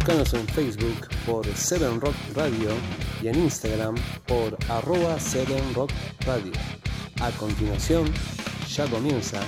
Búscanos en Facebook por 7Rock Radio y en Instagram por @7Rock Radio. A continuación, ya comienza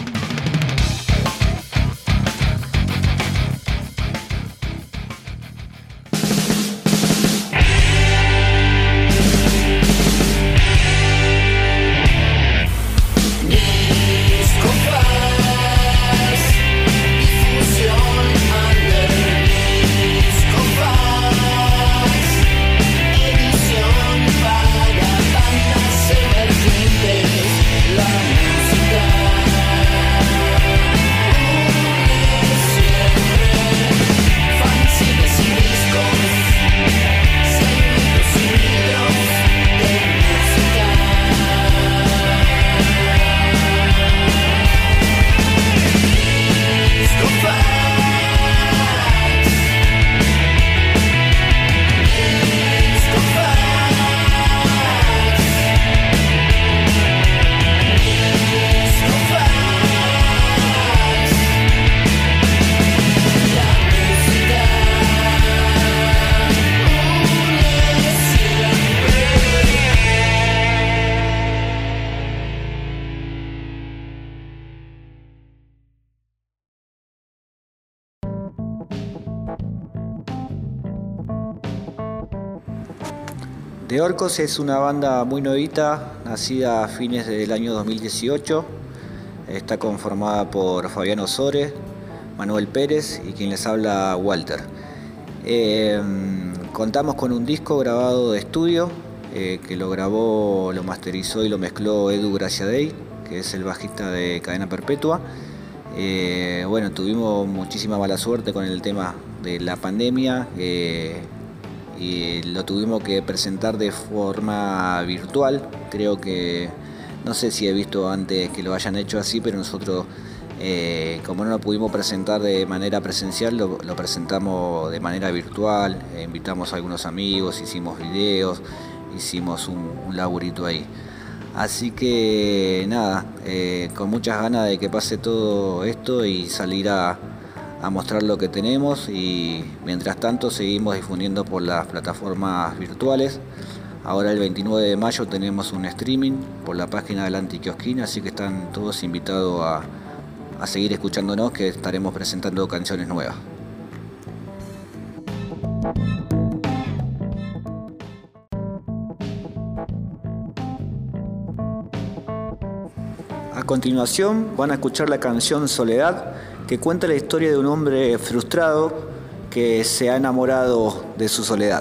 The Orcos es una banda muy novita, nacida a fines del año 2018. Está conformada por Fabián Osore, Manuel Pérez y quien les habla, Walter. Contamos con un disco grabado de estudio que lo grabó, lo masterizó y lo mezcló Edu Graciadei, que es el bajista de Cadena Perpetua. Tuvimos muchísima mala suerte con el tema de la pandemia. Y lo tuvimos que presentar de forma virtual. Creo que, no sé si he visto antes que lo hayan hecho así, pero nosotros, como no lo pudimos presentar de manera presencial, lo presentamos de manera virtual. Invitamos a algunos amigos, hicimos videos, hicimos un laburito ahí. Así que nada, con muchas ganas de que pase todo esto y salir a mostrar lo que tenemos, y mientras tanto seguimos difundiendo por las plataformas virtuales. Ahora el 29 de mayo tenemos un streaming por la página del Antiquiosquín, así que están todos invitados a seguir escuchándonos, que estaremos presentando canciones nuevas. A continuación van a escuchar la canción Soledad, que cuenta la historia de un hombre frustrado que se ha enamorado de su soledad.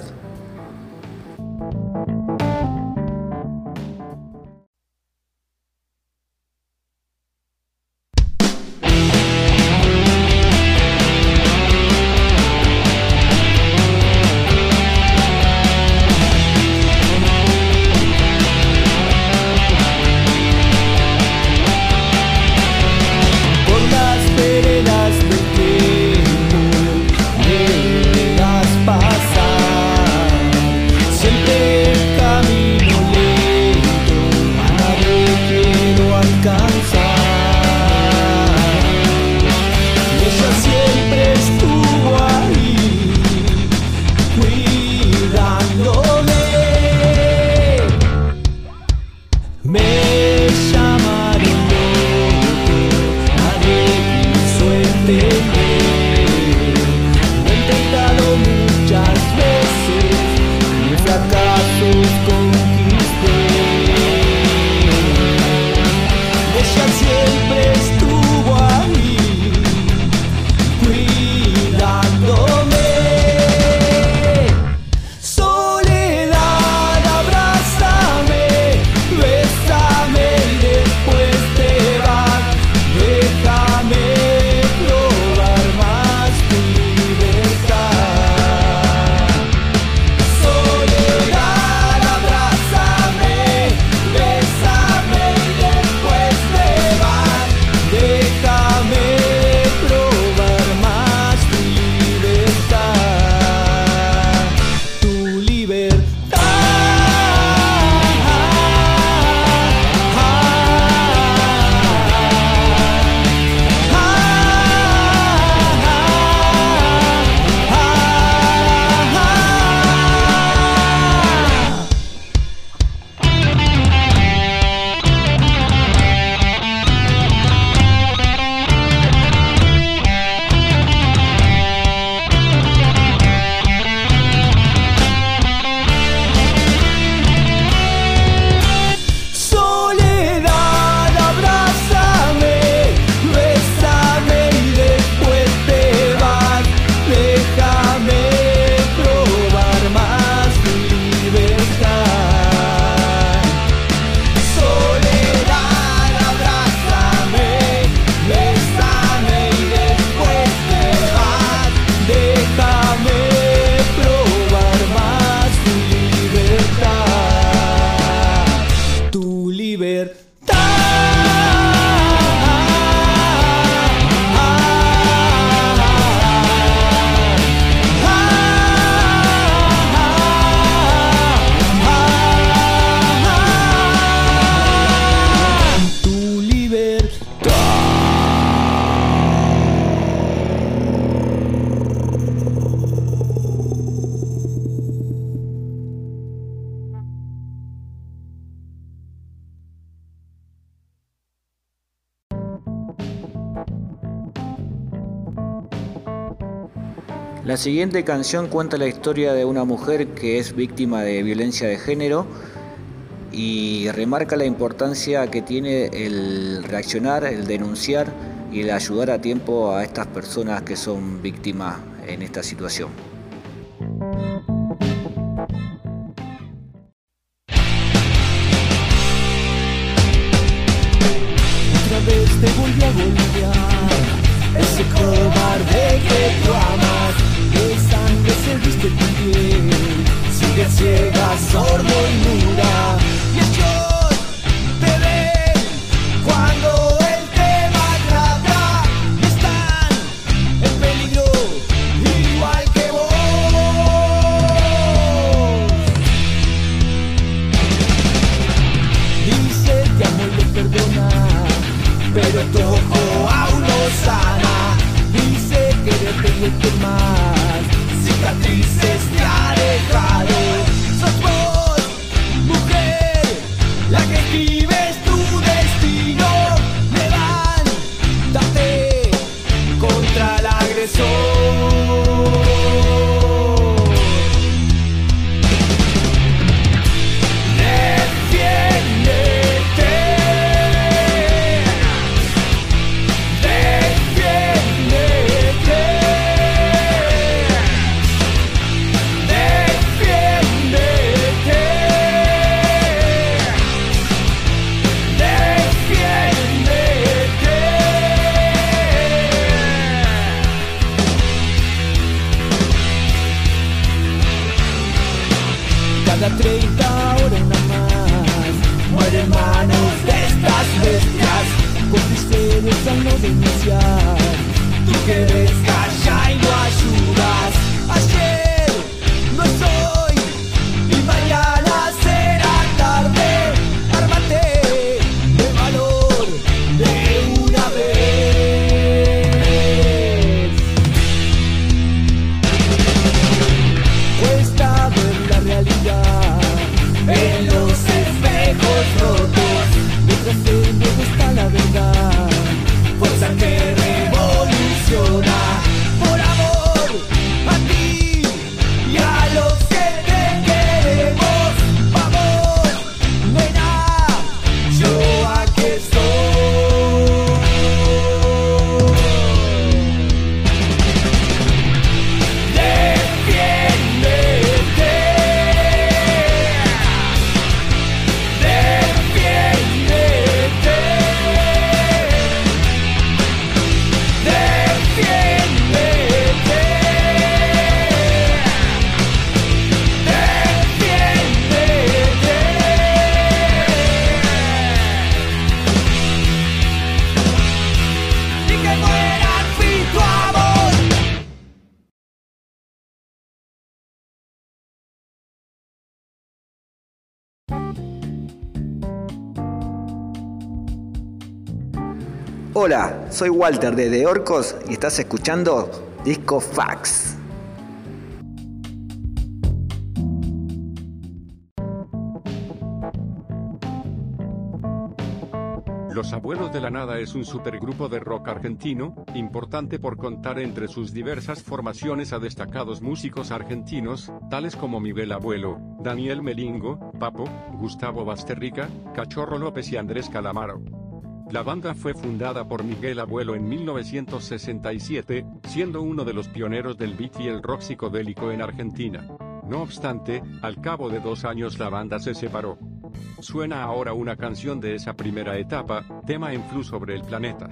Veredas del tiempo, me verás pasar. La siguiente canción cuenta la historia de una mujer que es víctima de violencia de género y remarca la importancia que tiene el reaccionar, el denunciar y el ayudar a tiempo a estas personas que son víctimas en esta situación. Otra vez te volví a golpear, ese cobarde que tú amas, de sangre se viste tu piel, sigue ciega, sordo y muda, y ellos te ven cuando él te maltrata, y están en peligro igual que vos. Dice que amo y le perdona, pero tu ojo aún no sana. Dice quererte y que más cicatrices te ha dejado. Sos vos, mujer, la que escribes tu destino. Levántate contra el agresor. Cada 30 horas nada más mueren manos de estas bestias, cómplices al no denunciar. Tú que ves calla y no ayudas. Ayer no es hoy y mañana será tarde. Ármate de valor de una vez. Cuesta ver la realidad en los espejos rotos, mientras en medio está la verdad. Fuerza que revoluciona, por amor a ti y a los que te queremos. Vamos, nena, yo aquí estoy. Hola, soy Walter de Orcos y estás escuchando Disco Fax. Los Abuelos de la Nada es un supergrupo de rock argentino, importante por contar entre sus diversas formaciones a destacados músicos argentinos, tales como Miguel Abuelo, Daniel Melingo, Papo, Gustavo Basterrica, Cachorro López y Andrés Calamaro. La banda fue fundada por Miguel Abuelo en 1967, siendo uno de los pioneros del beat y el rock psicodélico en Argentina. No obstante, al cabo de 2 años la banda se separó. Suena ahora una canción de esa primera etapa, tema en Flu sobre el planeta.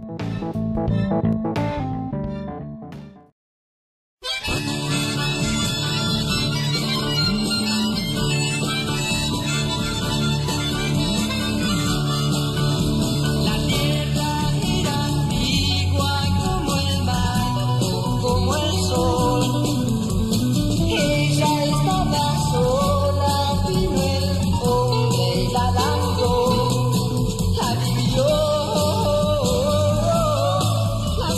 La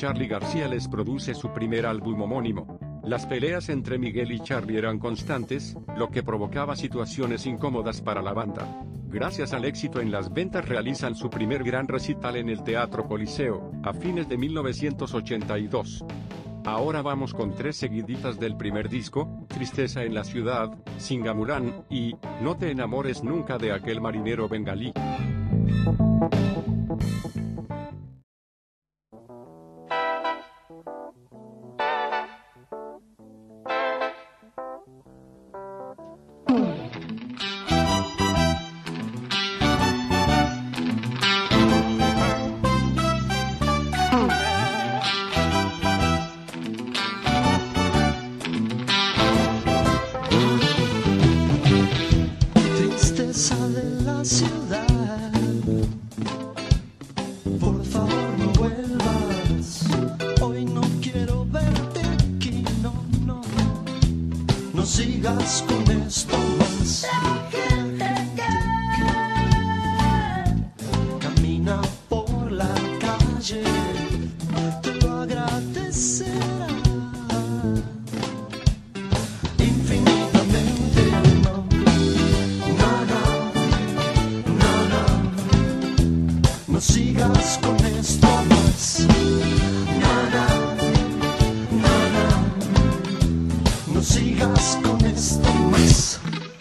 Charly García les produce su primer álbum homónimo. Las peleas entre Miguel y Charly eran constantes, lo que provocaba situaciones incómodas para la banda. Gracias al éxito en las ventas realizan su primer gran recital en el Teatro Coliseo, a fines de 1982. Ahora vamos con 3 seguiditas del primer disco, Tristeza en la ciudad, Singamurán, y No te enamores nunca de aquel marinero bengalí. Tristeza de la ciudad, por favor no vuelvas. Hoy no quiero verte aquí, no, no. No sigas con esto más. Camina por la calle, te lo agradecerá infinitamente. No, no, no, no, no. No sigas con esto más. No, no, no, no. No sigas con esto más.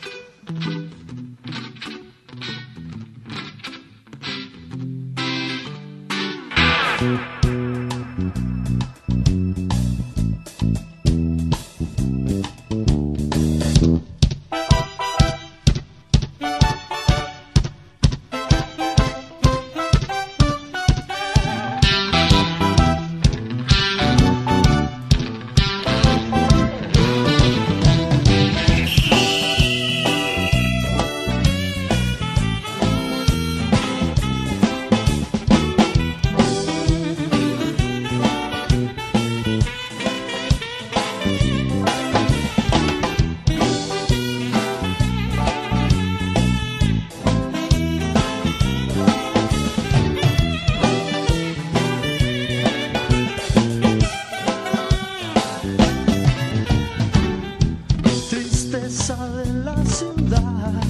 Tristeza de la ciudad,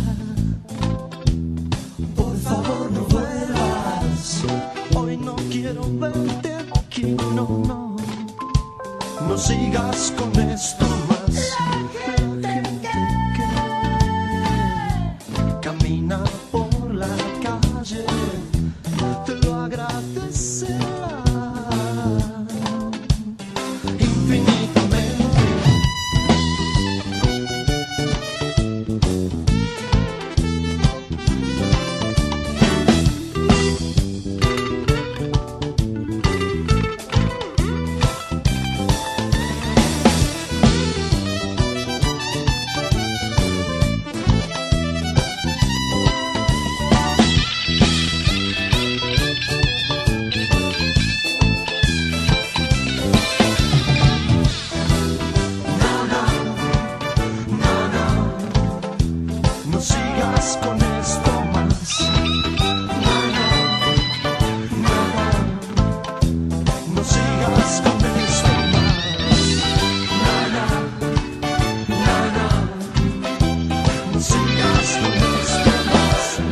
por favor no vuelvas. Hoy no quiero verte aquí, no, no. No sigas con esto más. La gente que camina por la calle te lo agradecerá infinitamente. No sigas con esto más. No, no, no, no. No sigas con esto más. No, no, no, no. No sigas con esto más.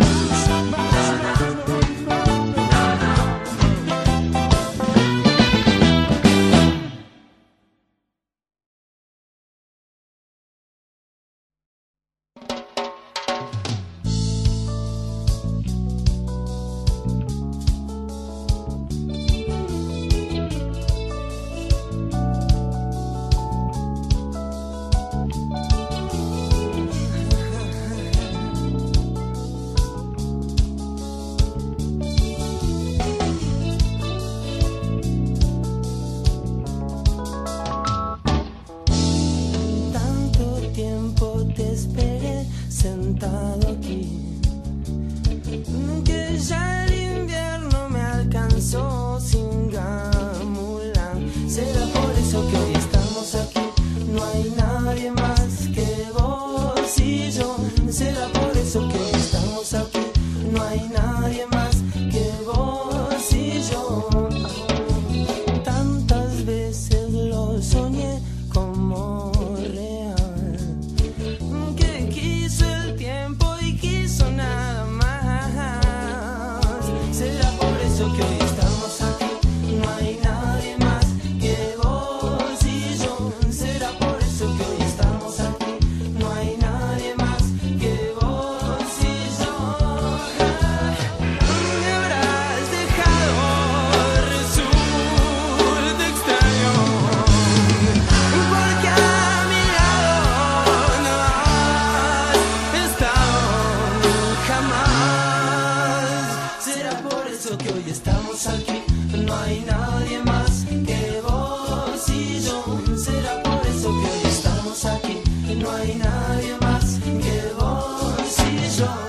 no hay nadie más que vos y yo.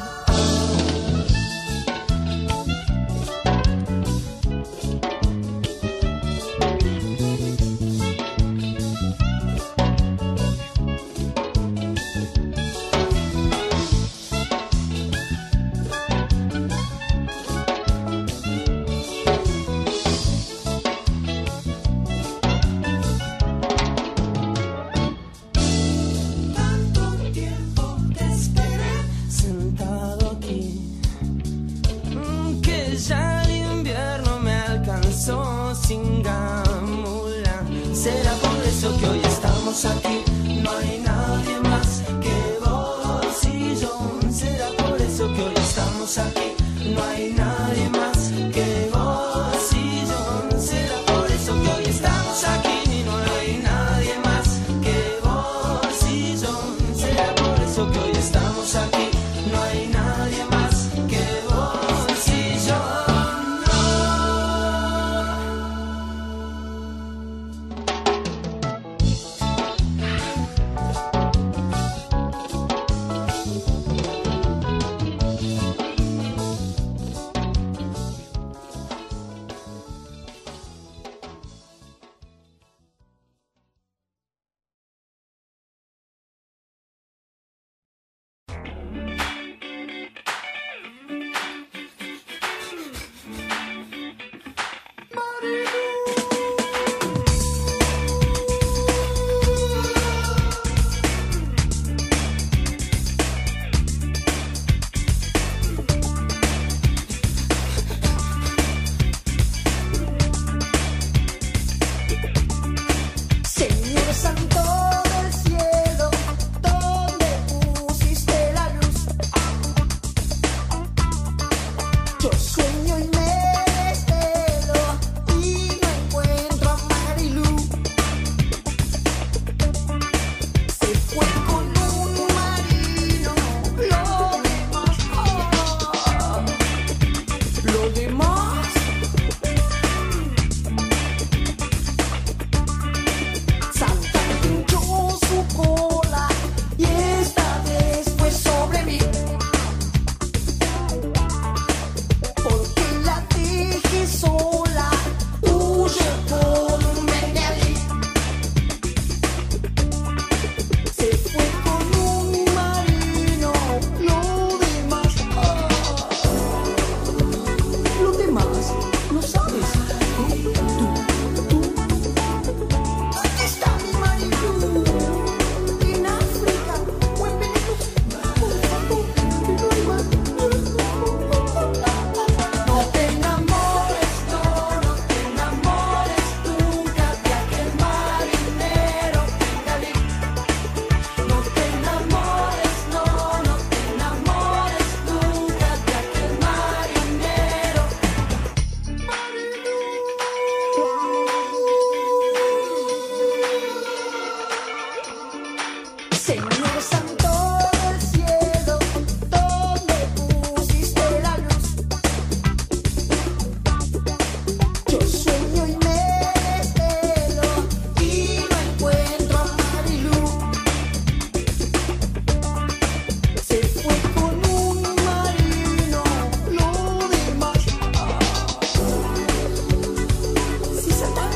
Aquí no hay nadie más que vos y yo. Será por eso que hoy estamos aquí. No hay nadie más que vos y yo. Será por eso que hoy estamos aquí. No hay nadie más que vos y yo. Será por eso que hoy estamos aquí. No hay nadie más que vos y yo.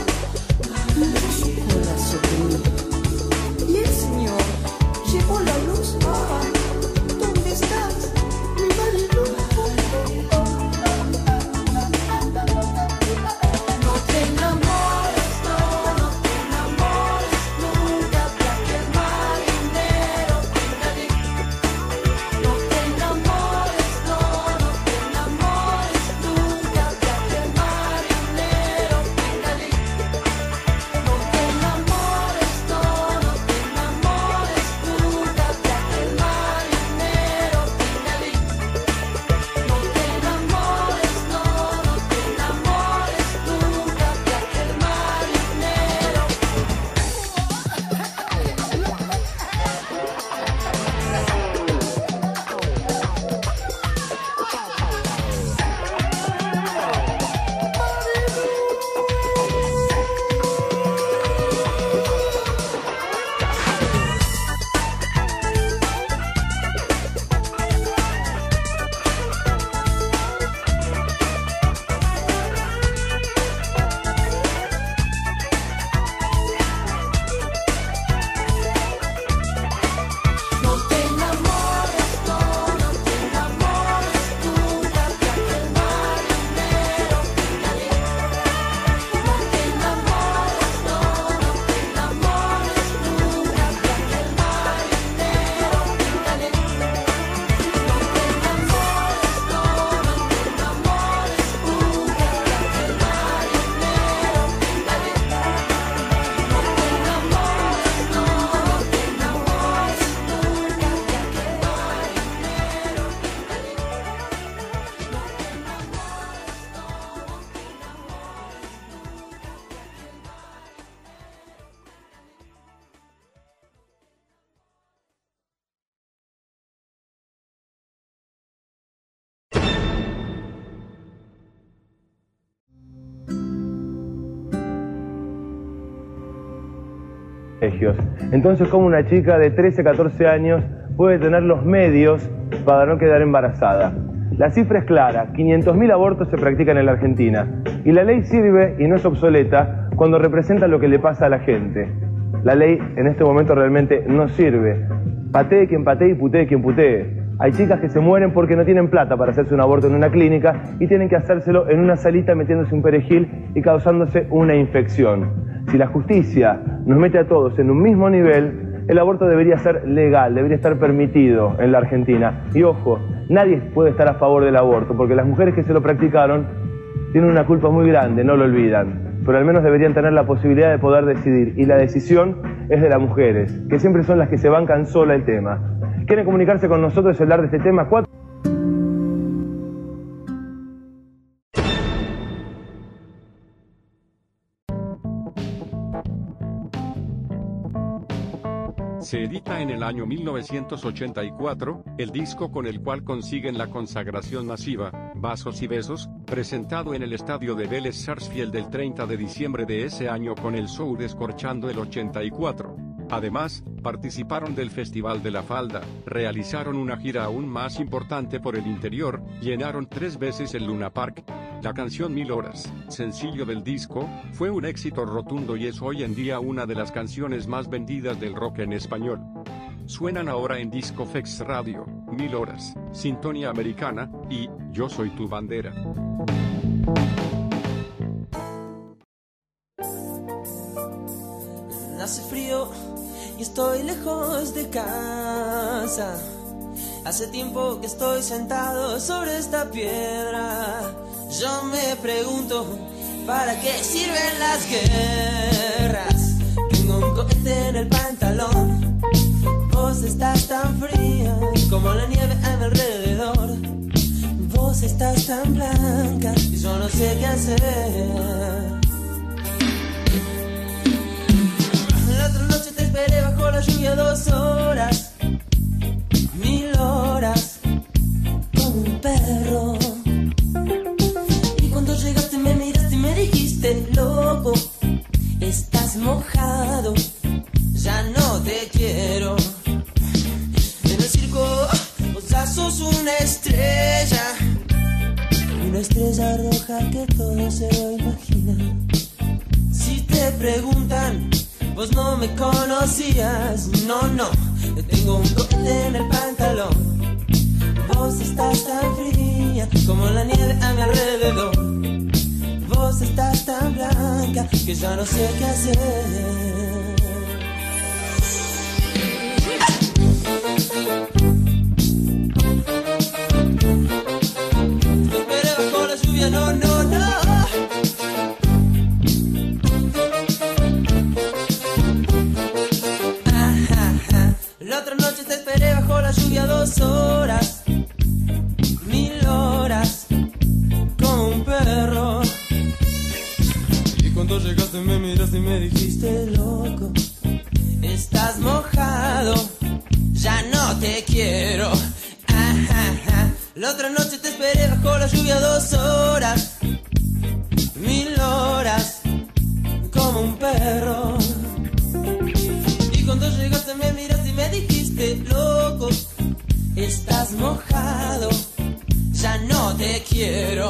Y el Señor llevó la luz. colegios. Entonces, ¿cómo una chica de 13, 14 años puede tener los medios para no quedar embarazada? La cifra es clara, 500.000 abortos se practican en la Argentina. Y la ley sirve y no es obsoleta cuando representa lo que le pasa a la gente. La ley en este momento realmente no sirve. Patee quien patee y putee quien putee. Hay chicas que se mueren porque no tienen plata para hacerse un aborto en una clínica y tienen que hacérselo en una salita metiéndose un perejil y causándose una infección. Si la justicia nos mete a todos en un mismo nivel, el aborto debería ser legal, debería estar permitido en la Argentina. Y ojo, nadie puede estar a favor del aborto, porque las mujeres que se lo practicaron tienen una culpa muy grande, no lo olvidan. Pero al menos deberían tener la posibilidad de poder decidir. Y la decisión es de las mujeres, que siempre son las que se bancan sola el tema. ¿Quieren comunicarse con nosotros y hablar de este tema? Se edita en el año 1984, el disco con el cual consiguen la consagración masiva, Vasos y Besos, presentado en el estadio de Vélez Sarsfield el 30 de diciembre de ese año con el show Descorchando el 84. Además, participaron del Festival de la Falda, realizaron una gira aún más importante por el interior, llenaron 3 veces el Luna Park. La canción 1000 Horas, sencillo del disco, fue un éxito rotundo y es hoy en día una de las canciones más vendidas del rock en español. Suenan ahora en Discofex Radio, 1000 Horas, Sintonía Americana, y Yo Soy Tu Bandera. Hace frío y estoy lejos de casa. Hace tiempo que estoy sentado sobre esta piedra. Yo me pregunto, ¿para qué sirven las guerras? Tengo un cohete en el pantalón. Vos estás tan fría como la nieve a mi alrededor. Vos estás tan blanca y yo no sé qué hacer. La otra noche te esperé bajo la lluvia 2 horas, 1000 horas, como un perro. Y cuando llegaste me miraste y me dijiste, loco, estás mojado, ya no te quiero. En el circo vos ya sos una estrella roja que todo se lo imagina. Si te preguntan, vos no me conocías, no, tengo un cohete en el pantalón. Vos estás tan fría como la nieve a mi alrededor. Vos estás tan blanca que ya no sé qué hacer. Te esperé bajo la lluvia, no. La otra noche te esperé bajo la lluvia 2 horas, 1000 horas, como un perro. Y cuando llegaste me miraste y me dijiste, loco, estás mojado, ya no te quiero. La otra noche te esperé bajo la lluvia 2 horas, 1000 horas, como un perro. Y cuando llegaste me miraste y me dijiste, loco, estás mojado, ya no te quiero.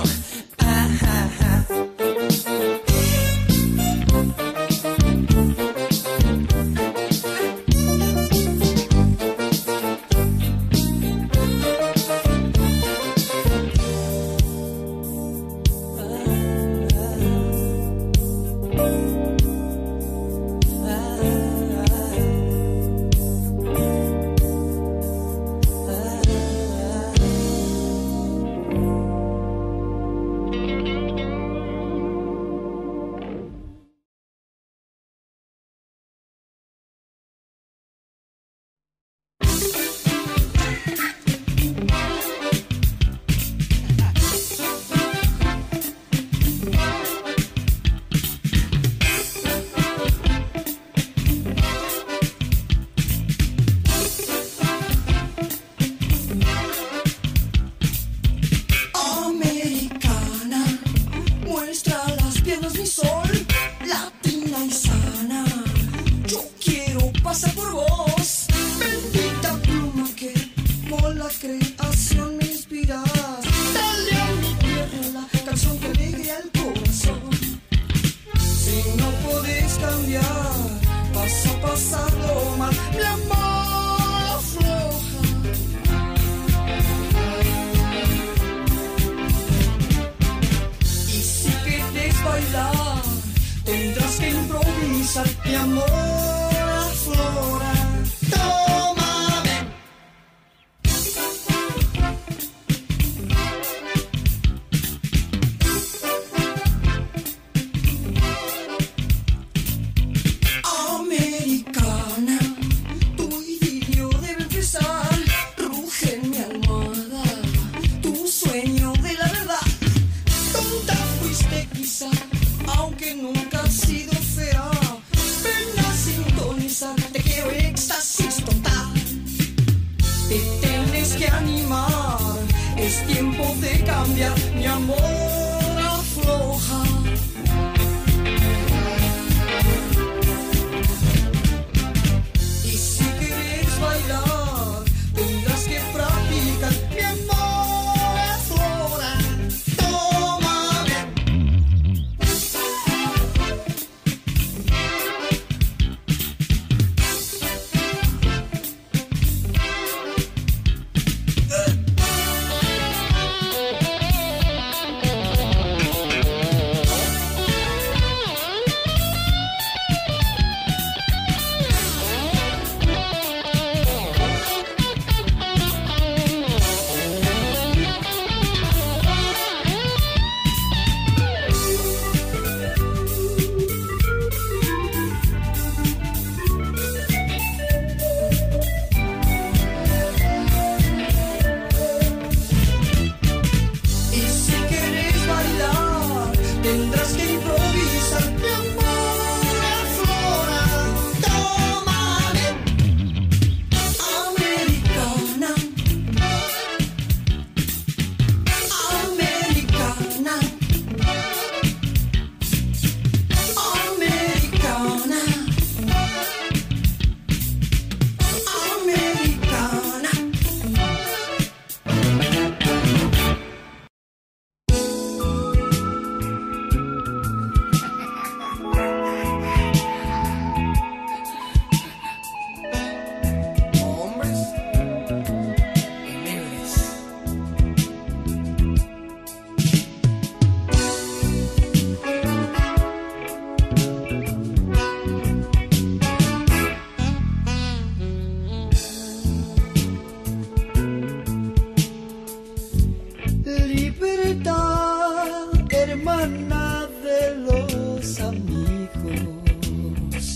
que animar, es tiempo de cambiar, mi amor afloja. Y si quieres bailar, tendrás que practicar, mi amor aflora. Tómame. Tendrás que improvisar, mi amor aflora. Tómame. Americana, americana, americana, americana. Libertad, hermana de los amigos.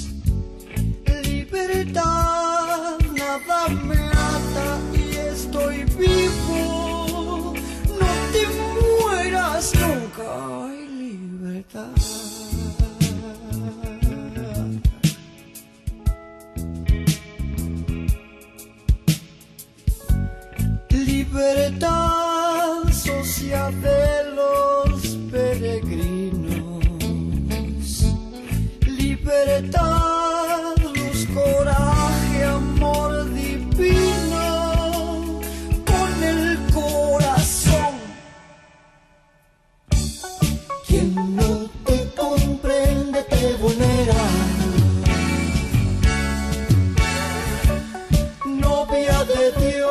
Libertad, nada me ata y estoy vivo. No te mueras nunca, hay libertad. Libertad, socia de los peregrinos. Libertad, luz, coraje, amor divino. Con el corazón. Quien no te comprende te vulnera. Novia de Dios.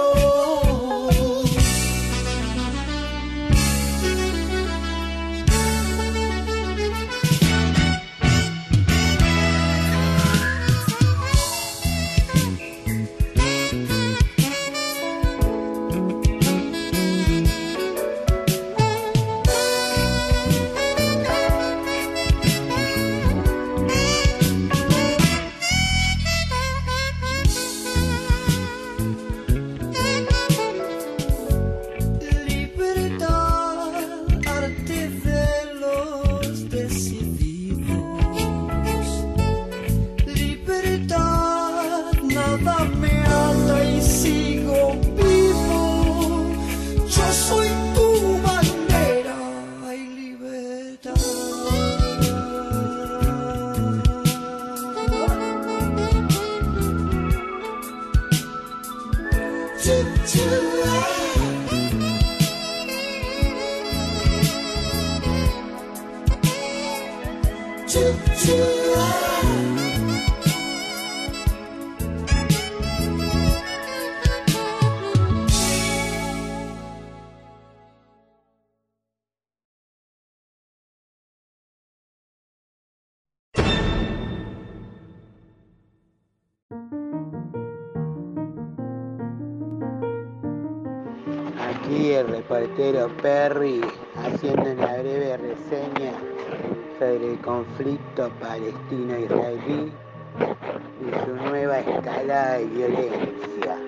Aquí el reportero Perry haciendo una breve reseña sobre el conflicto palestino-israelí y su nueva escalada de violencia.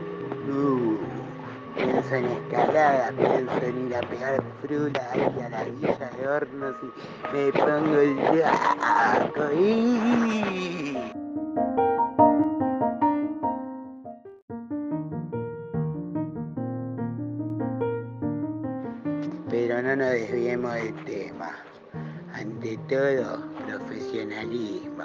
Pienso en escalada, pienso en ir a pegar fruta ahí a la Villa de Hornos y me pongo loco. Pero no nos desviemos del tema. Ante todo, profesionalismo.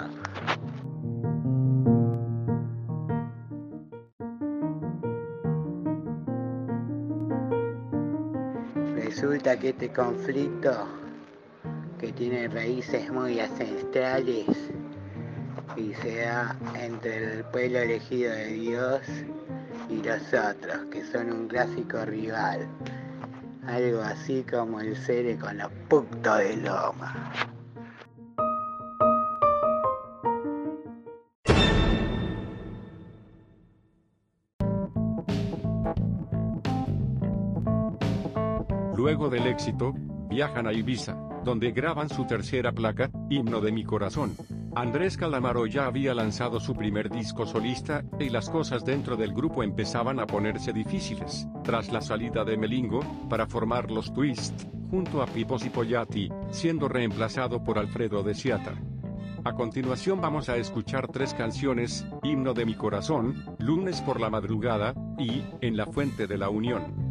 Resulta que este conflicto, que tiene raíces muy ancestrales y se da entre el pueblo elegido de Dios y los otros, que son un clásico rival, algo así como el Cere con los putos de Loma. Luego del éxito, viajan a Ibiza, donde graban su tercera placa, Himno de mi corazón. Andrés Calamaro ya había lanzado su primer disco solista, y las cosas dentro del grupo empezaban a ponerse difíciles, tras la salida de Melingo, para formar los Twist, junto a Pippo Cipollati, siendo reemplazado por Alfredo de Siata. A continuación vamos a escuchar 3 canciones, Himno de mi corazón, Lunes por la madrugada, y En la fuente de la unión.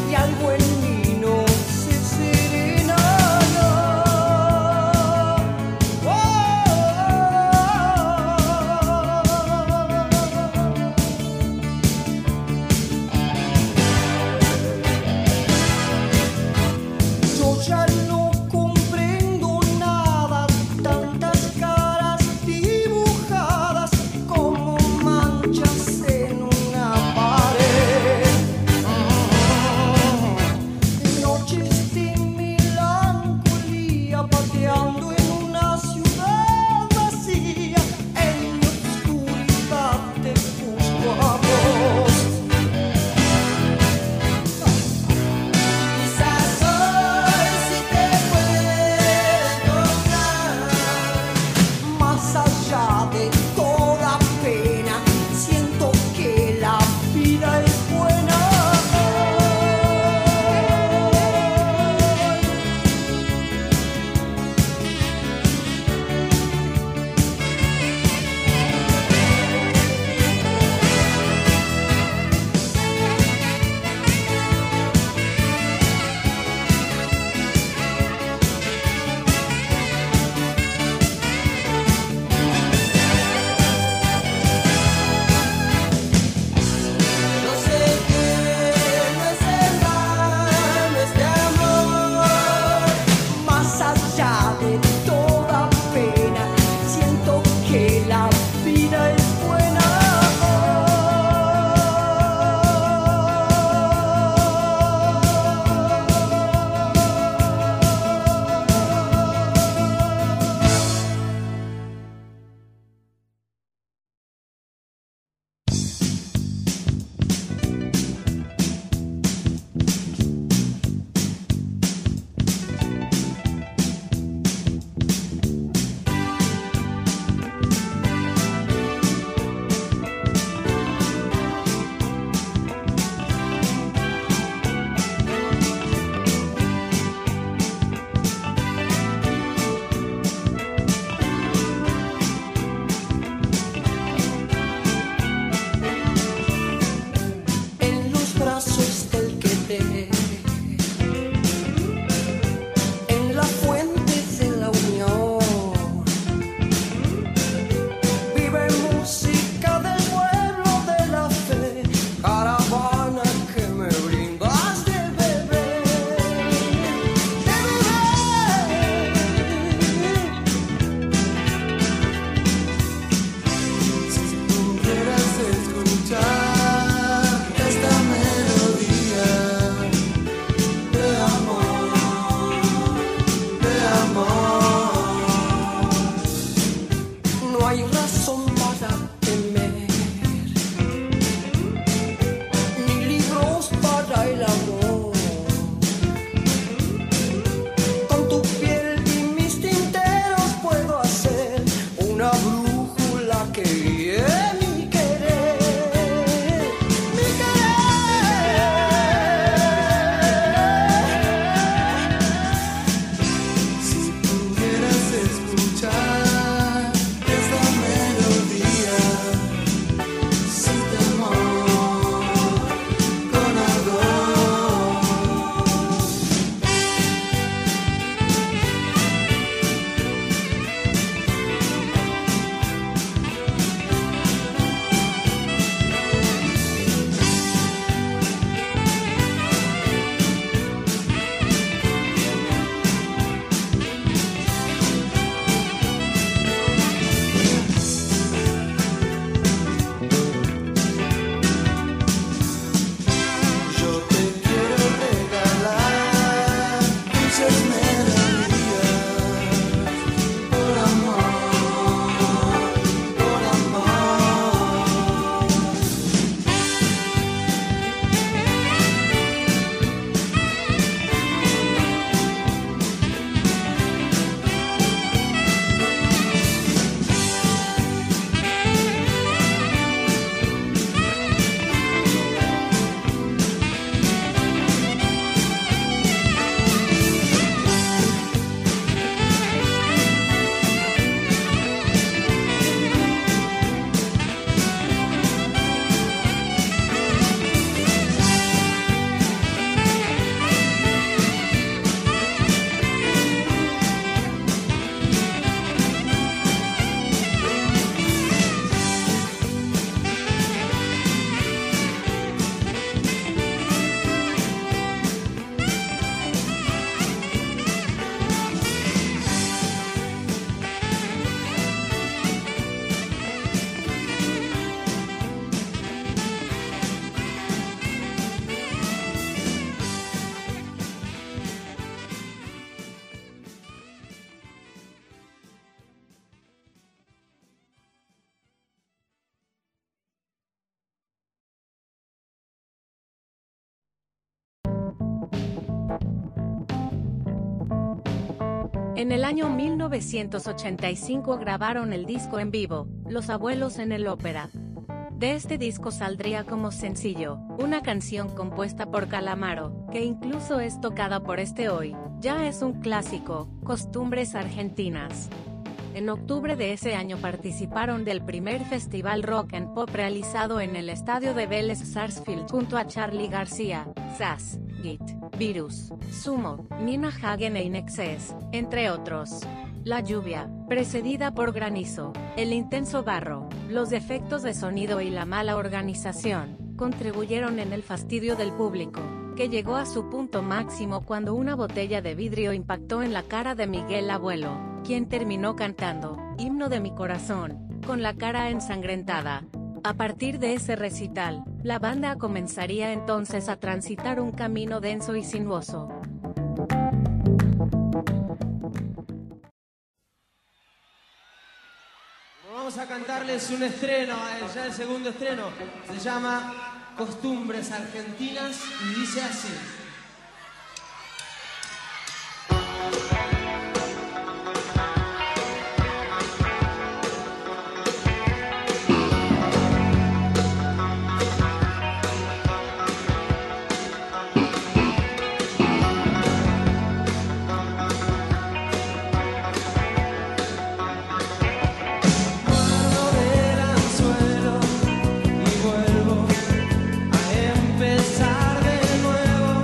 y algo en mí no se serena. Yo ya no comprendo nada, tantas caras dibujadas como manchas en una pared. Noches de melancolía pateando en una ciudad vacía, en mi oscuridad te busco a vos. Quizás hoy sí te puedo encontrar, más allá de toda pena, siento que la vida es buena. No sé qué no es el mal, este amor, más allá de toda pena, siento que la vida es buena. En los brazos del querer, en la fuente de la unión, vive música del pueblo de la fe, caravana que me brindas de beber, de beber. Si pudieras escuchar esta melodía de amor, no hay razón para temer, ni libros para el amor. Con tu piel y mis tinteros puedo hacer una brújula que guíe mi querer, mi querer. Si pudieras escuchar esta melodía, sin temor, con ardor, En el año 1985 grabaron el disco en vivo, Los Abuelos en el Ópera. De este disco saldría como sencillo, una canción compuesta por Calamaro, que incluso es tocada por este hoy, ya es un clásico, Costumbres Argentinas. En octubre de ese año participaron del primer festival rock and pop realizado en el estadio de Vélez Sarsfield junto a Charly García, Sass, Git, Virus, Sumo, Nina Hagen e Inexcess, entre otros. La lluvia, precedida por granizo, el intenso barro, los defectos de sonido y la mala organización, contribuyeron en el fastidio del público, que llegó a su punto máximo cuando una botella de vidrio impactó en la cara de Miguel Abuelo, quien terminó cantando, Himno de mi corazón, con la cara ensangrentada. A partir de ese recital, la banda comenzaría entonces a transitar un camino denso y sinuoso. Vamos a cantarles un estreno, ya el segundo estreno, se llama Costumbres Argentinas y dice así. Empezar de nuevo.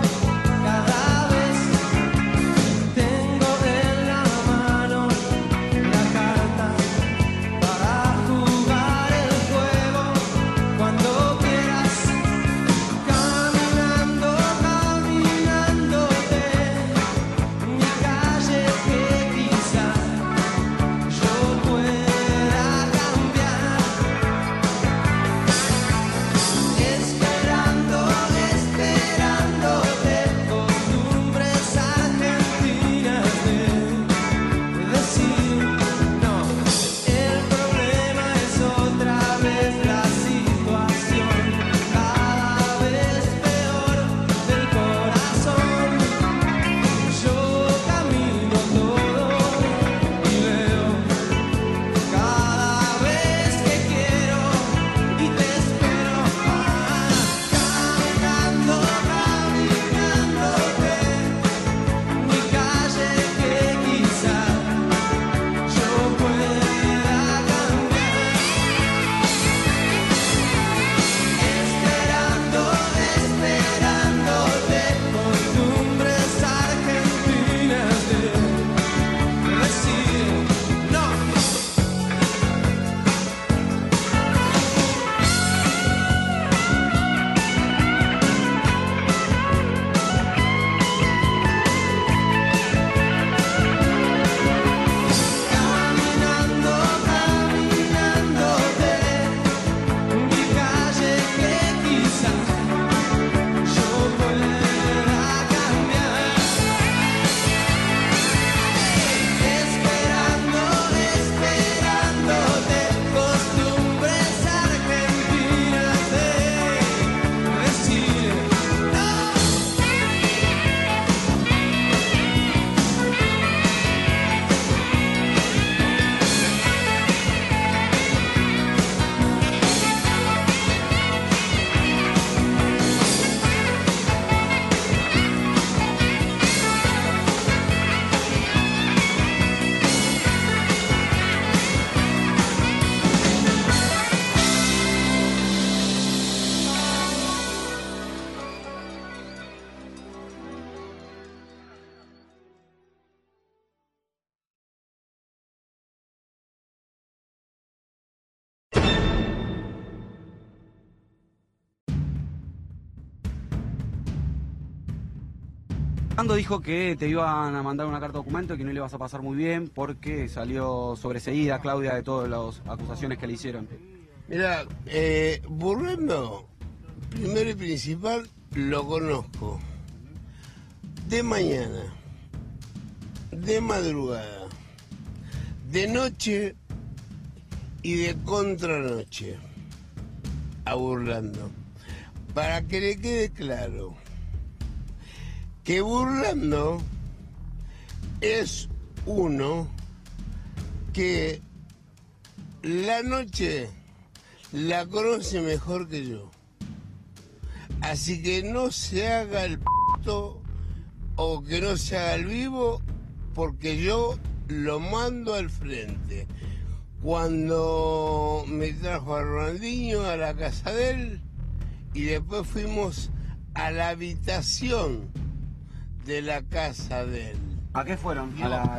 Ando dijo que te iban a mandar una carta documento y que no le ibas a pasar muy bien porque salió sobreseída Claudia de todas las acusaciones que le hicieron. Mira, Burlando, primero y principal, lo conozco. De mañana, de madrugada, de noche y de contranoche. A Burlando. Para que le quede claro que Burlando es uno que la noche la conoce mejor que yo. Así que no se haga el p***o o que no se haga el vivo, porque yo lo mando al frente. Cuando me trajo a Ronaldinho a la casa de él y después fuimos a la habitación de la casa de él. ¿A qué fueron? A la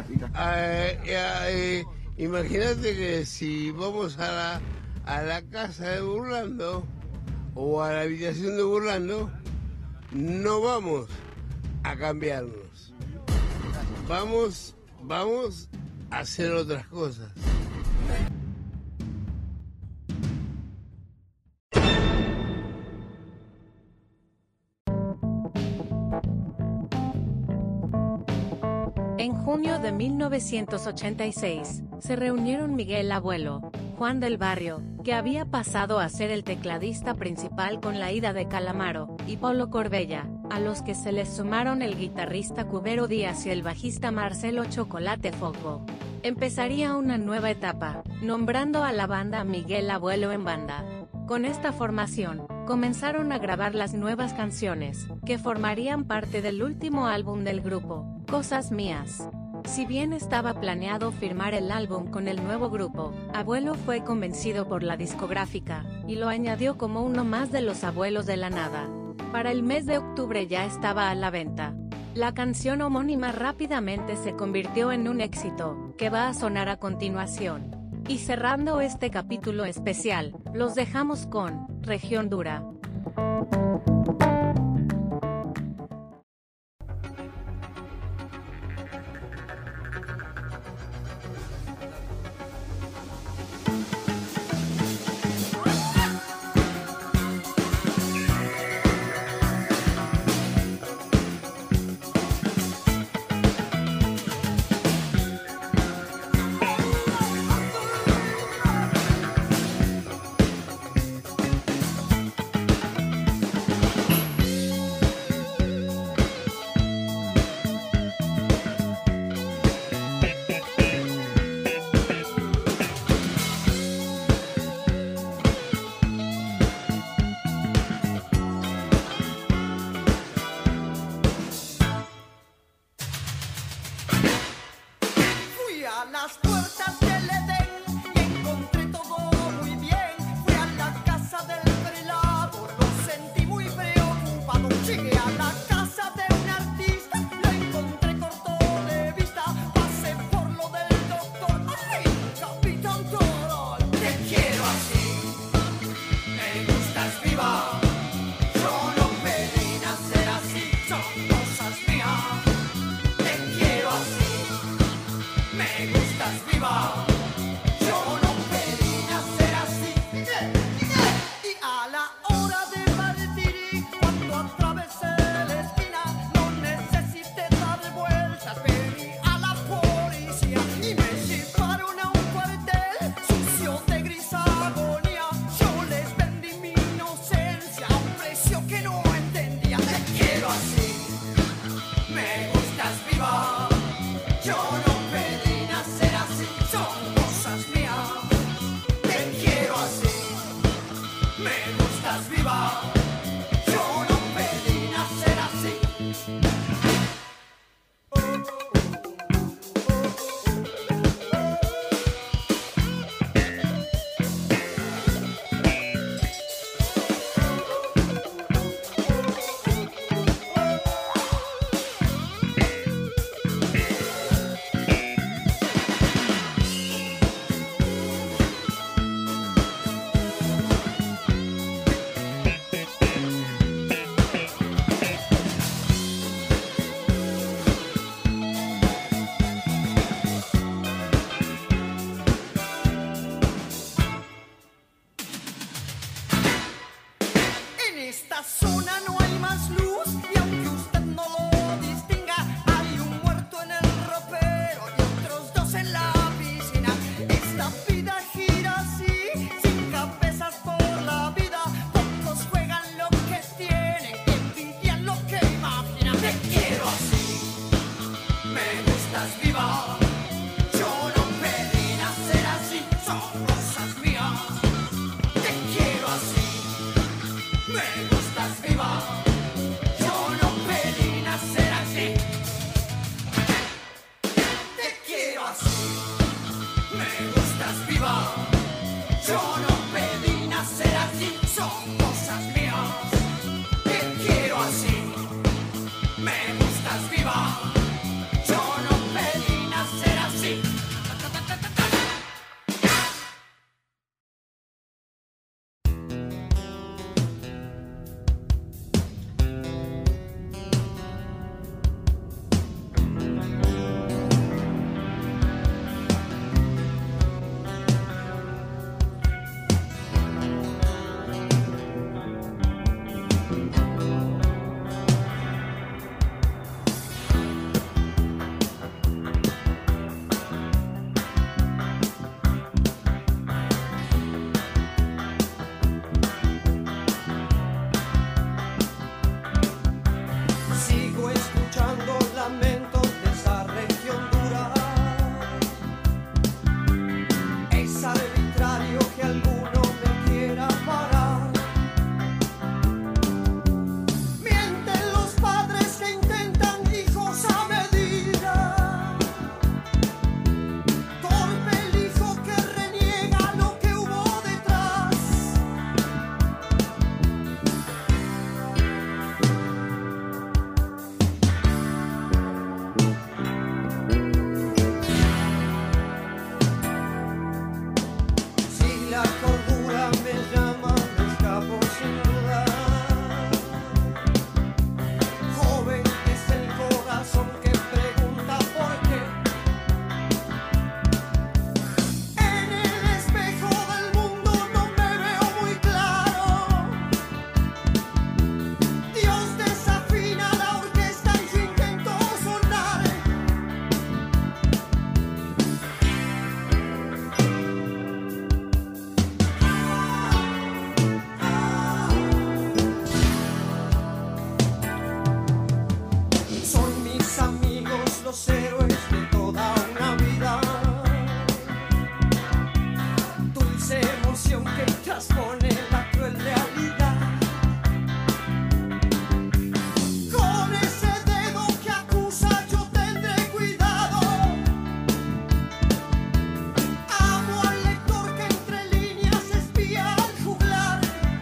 imagínate que si vamos a la casa de Burlando o a la habitación de Burlando, no vamos a cambiarnos. Vamos a hacer otras cosas. En junio de 1986, se reunieron Miguel Abuelo, Juan del Barrio, que había pasado a ser el tecladista principal con la ida de Calamaro, y Polo Corbella, a los que se les sumaron el guitarrista Cubero Díaz y el bajista Marcelo Chocolate Fogbo. Empezaría una nueva etapa, nombrando a la banda Miguel Abuelo en Banda. Con esta formación, comenzaron a grabar las nuevas canciones, que formarían parte del último álbum del grupo, Cosas Mías. Si bien estaba planeado firmar el álbum con el nuevo grupo, Abuelo fue convencido por la discográfica, y lo añadió como uno más de los Abuelos de la Nada. Para el mes de octubre ya estaba a la venta. La canción homónima rápidamente se convirtió en un éxito, que va a sonar a continuación. Y cerrando este capítulo especial, los dejamos con Región Dura. así. Te quiero así. Me gustas viva. Yo no pedí nacer así. Son cosas mías. Te quiero así. Me gustas viva. Yo no pedí nacer así. Sigo escuchando lamentos de esa región dura. Es arbitrario que alguno me quiera parar. Mienten los padres que intentan hijos a medida. Torpe el hijo que reniega lo que hubo detrás. Si la cordura me llama, me escapo sin duda. Joven es el corazón que pregunta por qué. En el espejo del mundo no me veo muy claro. Dios desafina la orquesta y yo intento sonar. Son mis amigos los héroes de toda una vida. Dulce emoción que transpone la cruel realidad. Con ese dedo que acusa yo tendré cuidado. Amo al lector que entre líneas espía al juglar.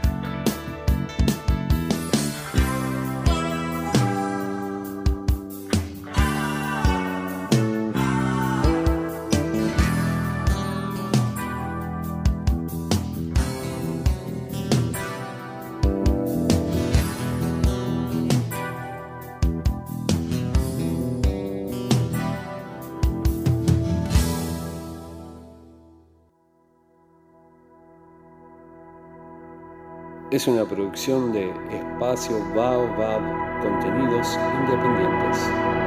Es una producción de Espacio Baobab, contenidos independientes.